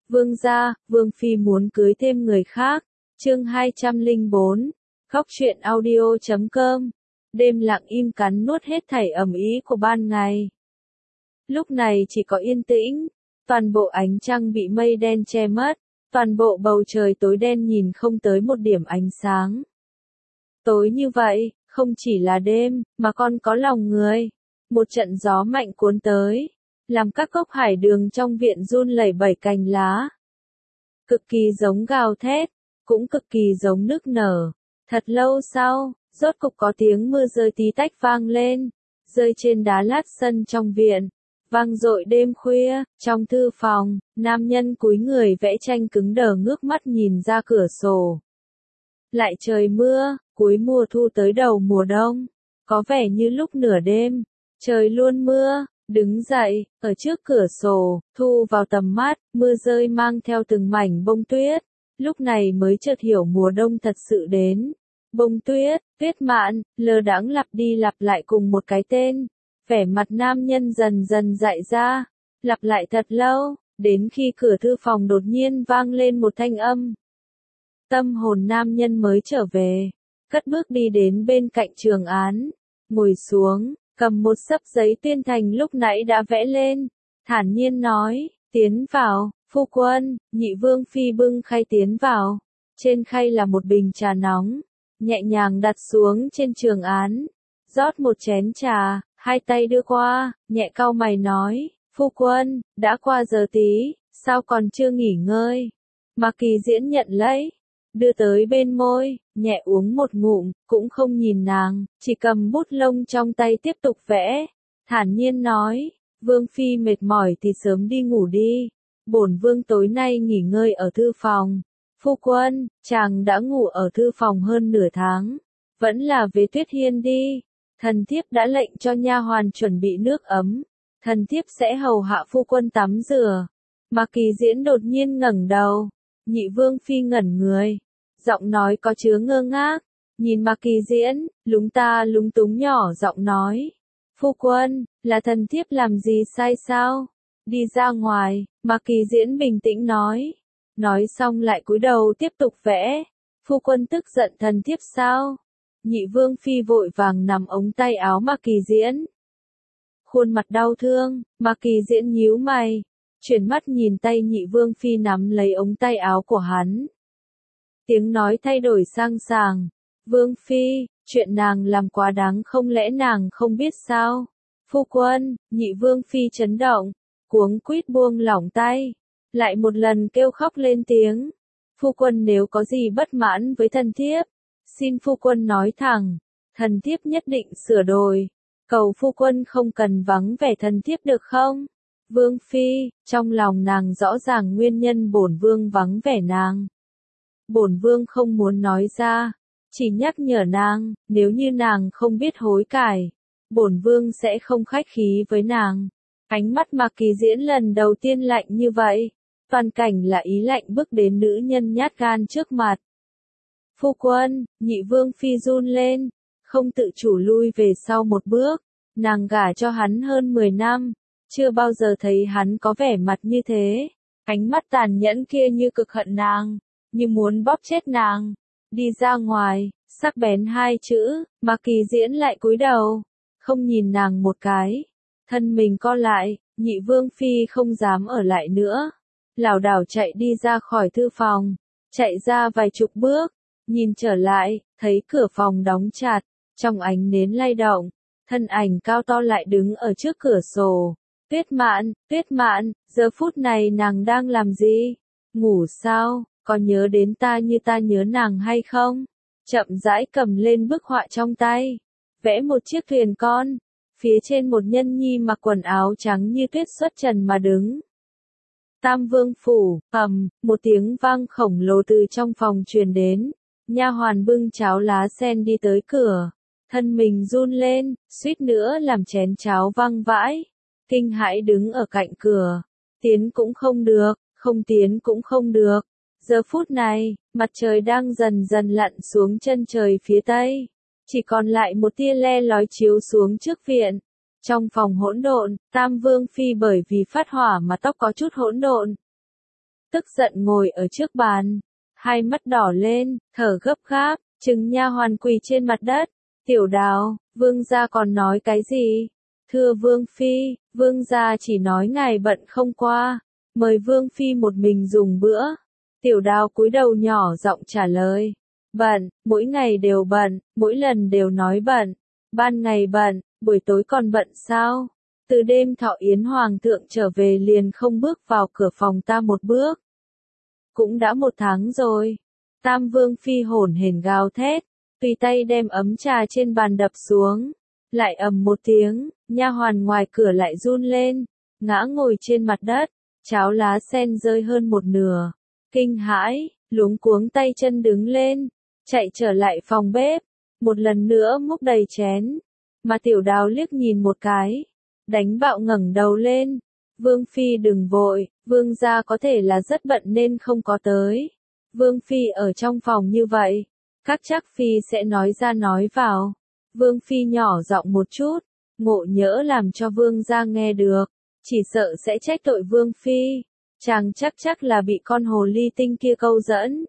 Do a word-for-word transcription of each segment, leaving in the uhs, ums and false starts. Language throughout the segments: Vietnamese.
Vương gia, Vương Phi muốn cưới thêm người khác. Chương hai trăm lẻ bốn. Góc truyện audio chấm com. Đêm lặng im cắn nuốt hết thảy ầm ĩ của ban ngày. Lúc này chỉ có yên tĩnh, toàn bộ ánh trăng bị mây đen che mất, toàn bộ bầu trời tối đen nhìn không tới một điểm ánh sáng. Tối như vậy, không chỉ là đêm, mà còn có lòng người. Một trận gió mạnh cuốn tới, làm các gốc hải đường trong viện run lẩy bẩy cành lá. Cực kỳ giống gào thét, cũng cực kỳ giống nức nở. Thật lâu sau, rốt cục có tiếng mưa rơi tí tách vang lên, rơi trên đá lát sân trong viện. Vang dội đêm khuya, trong thư phòng, nam nhân cúi người vẽ tranh cứng đờ ngước mắt nhìn ra cửa sổ. Lại trời mưa, cuối mùa thu tới đầu mùa đông, có vẻ như lúc nửa đêm, trời luôn mưa. Đứng dậy, ở trước cửa sổ, thu vào tầm mắt, mưa rơi mang theo từng mảnh bông tuyết. Lúc này mới chợt hiểu mùa đông thật sự đến. Bông tuyết, tuyết mạn, lơ đãng lặp đi lặp lại cùng một cái tên. Vẻ mặt nam nhân dần dần dại ra, lặp lại thật lâu, đến khi cửa thư phòng đột nhiên vang lên một thanh âm. Tâm hồn nam nhân mới trở về, cất bước đi đến bên cạnh Trường Án, ngồi xuống, cầm một xấp giấy tuyên thành lúc nãy đã vẽ lên, thản nhiên nói, tiến vào, phu quân. Nhị Vương Phi bưng khay tiến vào, trên khay là một bình trà nóng, nhẹ nhàng đặt xuống trên Trường Án, rót một chén trà, hai tay đưa qua, nhẹ cau mày nói, phu quân, đã qua giờ tí, sao còn chưa nghỉ ngơi? Mạc Kỳ Diễn nhận lấy, đưa tới bên môi, nhẹ uống một ngụm, cũng không nhìn nàng, chỉ cầm bút lông trong tay tiếp tục vẽ, thản nhiên nói, Vương Phi mệt mỏi thì sớm đi ngủ đi, bổn Vương tối nay nghỉ ngơi ở thư phòng. Phu quân, chàng đã ngủ ở thư phòng hơn nửa tháng, vẫn là về Tuyết Hiên đi, thần thiếp đã lệnh cho nha hoàn chuẩn bị nước ấm, thần thiếp sẽ hầu hạ phu quân tắm rửa. Mạc Kỳ Diễn đột nhiên ngẩng đầu, Nhị Vương Phi ngẩn người, giọng nói có chứa ngơ ngác, nhìn Mạc Kỳ Diễn, lúng ta lúng túng nhỏ giọng nói, phu quân, là thần thiếp làm gì sai sao? Đi ra ngoài. Mạc Kỳ Diễn bình tĩnh nói, nói xong lại cúi đầu tiếp tục vẽ, phu quân tức giận thần thiếp sao? Nhị Vương Phi vội vàng nắm ống tay áo Mạc Kỳ Diễn, khuôn mặt đau thương. Mạc Kỳ Diễn nhíu mày, chuyển mắt nhìn tay Nhị Vương Phi nắm lấy ống tay áo của hắn. Tiếng nói thay đổi sang sàng, Vương Phi, chuyện nàng làm quá đáng không lẽ nàng không biết sao? Phu quân. Nhị Vương Phi chấn động, cuống quýt buông lỏng tay, lại một lần kêu khóc lên tiếng, phu quân nếu có gì bất mãn với thần thiếp, xin phu quân nói thẳng, thần thiếp nhất định sửa đổi, cầu phu quân không cần vắng vẻ thần thiếp được không? Vương Phi, trong lòng nàng rõ ràng nguyên nhân bổn Vương vắng vẻ nàng. Bổn Vương không muốn nói ra, chỉ nhắc nhở nàng, nếu như nàng không biết hối cải, bổn Vương sẽ không khách khí với nàng. Ánh mắt Mạc Kỳ Diễn lần đầu tiên lạnh như vậy, toàn cảnh là ý lạnh bức đến nữ nhân nhát gan trước mặt. Phu quân. Nhị Vương Phi run lên, không tự chủ lui về sau một bước, nàng gả cho hắn hơn mười năm, chưa bao giờ thấy hắn có vẻ mặt như thế, ánh mắt tàn nhẫn kia như cực hận nàng, như muốn bóp chết nàng. Đi ra ngoài, sắc bén hai chữ, Mạc Kỳ Diễn lại cúi đầu, không nhìn nàng một cái. Thân mình co lại, Nhị Vương Phi không dám ở lại nữa, lảo đảo chạy đi ra khỏi thư phòng, chạy ra vài chục bước, nhìn trở lại, thấy cửa phòng đóng chặt, trong ánh nến lay động, thân ảnh cao to lại đứng ở trước cửa sổ. Tuyết Mạn, Tuyết Mạn, giờ phút này nàng đang làm gì? Ngủ sao? Có nhớ đến ta như ta nhớ nàng hay không? Chậm rãi cầm lên bức họa trong tay, vẽ một chiếc thuyền con. Phía trên một nhân nhi mặc quần áo trắng như tuyết xuất trần mà đứng. Tam Vương phủ, ầm, một tiếng vang khổng lồ từ trong phòng truyền đến, nha hoàn bưng cháo lá sen đi tới cửa, thân mình run lên, suýt nữa làm chén cháo văng vãi, kinh hãi đứng ở cạnh cửa, tiến cũng không được, không tiến cũng không được. Giờ phút này, mặt trời đang dần dần lặn xuống chân trời phía tây. Chỉ còn lại một tia le lói chiếu xuống trước viện. Trong phòng hỗn độn, Tam Vương Phi bởi vì phát hỏa mà tóc có chút hỗn độn. tức giận ngồi ở trước bàn, hai mắt đỏ lên, thở gấp gáp, trừng nha hoàn quỳ trên mặt đất. Tiểu Đào, vương gia còn nói cái gì? Thưa vương phi, vương gia chỉ nói ngài bận không qua, mời vương phi một mình dùng bữa. Tiểu Đào cúi đầu nhỏ giọng trả lời. Bận, mỗi ngày đều bận, mỗi lần đều nói bận. Ban ngày bận, buổi tối còn bận sao? Từ đêm Thọ Yến hoàng thượng trở về liền không bước vào cửa phòng ta một bước. Cũng đã một tháng rồi. Tam vương phi hổn hển gào thét, tùy tay đem ấm trà trên bàn đập xuống. Lại ầm một tiếng, nha hoàn ngoài cửa lại run lên, ngã ngồi trên mặt đất, cháo lá sen rơi hơn một nửa. Kinh hãi, luống cuống tay chân đứng lên, chạy trở lại phòng bếp, một lần nữa múc đầy chén. Mà Tiểu Đào liếc nhìn một cái, đánh bạo ngẩng đầu lên. Vương phi đừng vội, vương gia có thể là rất bận nên không có tới. Vương phi ở trong phòng như vậy, các chắc phi sẽ nói ra nói vào. Vương phi nhỏ giọng một chút, ngộ nhỡ làm cho vương gia nghe được, chỉ sợ sẽ trách tội vương phi. Chàng chắc chắc là bị con hồ ly tinh kia câu dẫn.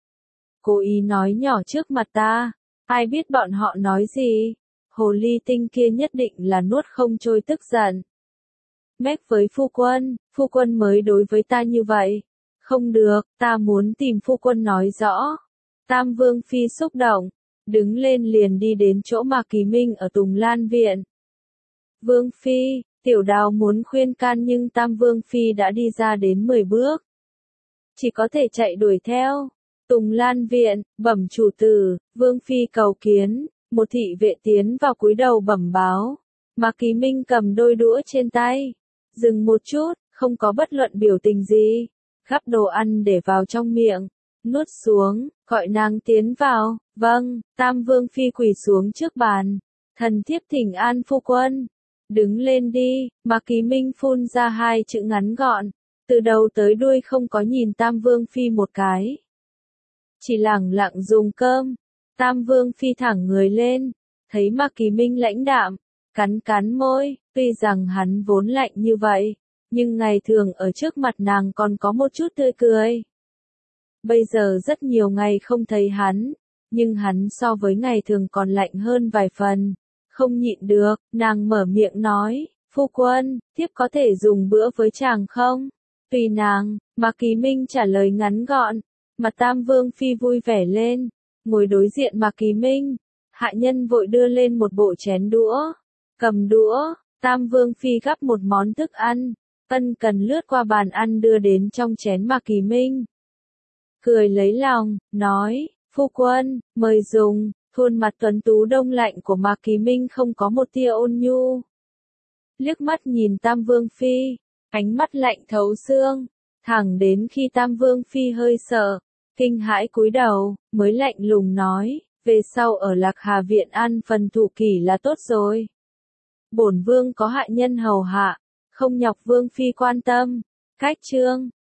Cố ý nói nhỏ trước mặt ta, ai biết bọn họ nói gì. Hồ ly tinh kia nhất định là nuốt không trôi tức giận. Mách với phu quân, phu quân mới đối với ta như vậy. Không được, ta muốn tìm phu quân nói rõ. Tam vương phi xúc động, đứng lên liền đi đến chỗ Mạc Kỳ Minh ở Tùng Lan Viện. Vương phi, Tiểu Đào muốn khuyên can nhưng Tam vương phi đã đi ra đến mười bước. Chỉ có thể chạy đuổi theo. Tùng Lan Viện, bẩm chủ tử, vương phi cầu kiến. Một thị vệ tiến vào cúi đầu bẩm báo. Mạc Kỳ Minh cầm đôi đũa trên tay. Dừng một chút, không có bất luận biểu tình gì. Gắp đồ ăn để vào trong miệng. Nuốt xuống, gọi nàng tiến vào. Vâng, Tam vương phi quỳ xuống trước bàn. Thần thiếp thỉnh an phu quân. Đứng lên đi, Mạc Kỳ Minh phun ra hai chữ ngắn gọn. Từ đầu tới đuôi không có nhìn Tam vương phi một cái. Chỉ lẳng lặng dùng cơm. Tam vương phi thẳng người lên, thấy Mạc Kỳ Minh lãnh đạm, cắn cắn môi, tuy rằng hắn vốn lạnh như vậy, nhưng ngày thường ở trước mặt nàng còn có một chút tươi cười. Bây giờ rất nhiều ngày không thấy hắn, nhưng hắn so với ngày thường còn lạnh hơn vài phần. Không nhịn được, nàng mở miệng nói, phu quân, thiếp có thể dùng bữa với chàng không? Tùy nàng, Mạc Kỳ Minh trả lời ngắn gọn, mặt Tam vương phi vui vẻ lên. Ngồi đối diện Mạc Kỳ Minh, hạ nhân vội đưa lên một bộ chén đũa. Cầm đũa, Tam vương phi gắp một món thức ăn, ân cần lướt qua bàn ăn đưa đến trong chén Mạc Kỳ Minh. Cười lấy lòng, nói, phu quân, mời dùng. Khuôn mặt tuấn tú đông lạnh của Mạc Kỳ Minh không có một tia ôn nhu. Liếc mắt nhìn Tam vương phi, ánh mắt lạnh thấu xương, thẳng đến khi Tam vương phi hơi sợ. Kinh hãi cúi đầu, mới lạnh lùng nói, về sau ở Lạc Hà Viện ăn phần thụ kỷ là tốt rồi. Bổn vương có hạ nhân hầu hạ, không nhọc vương phi quan tâm. Cách chương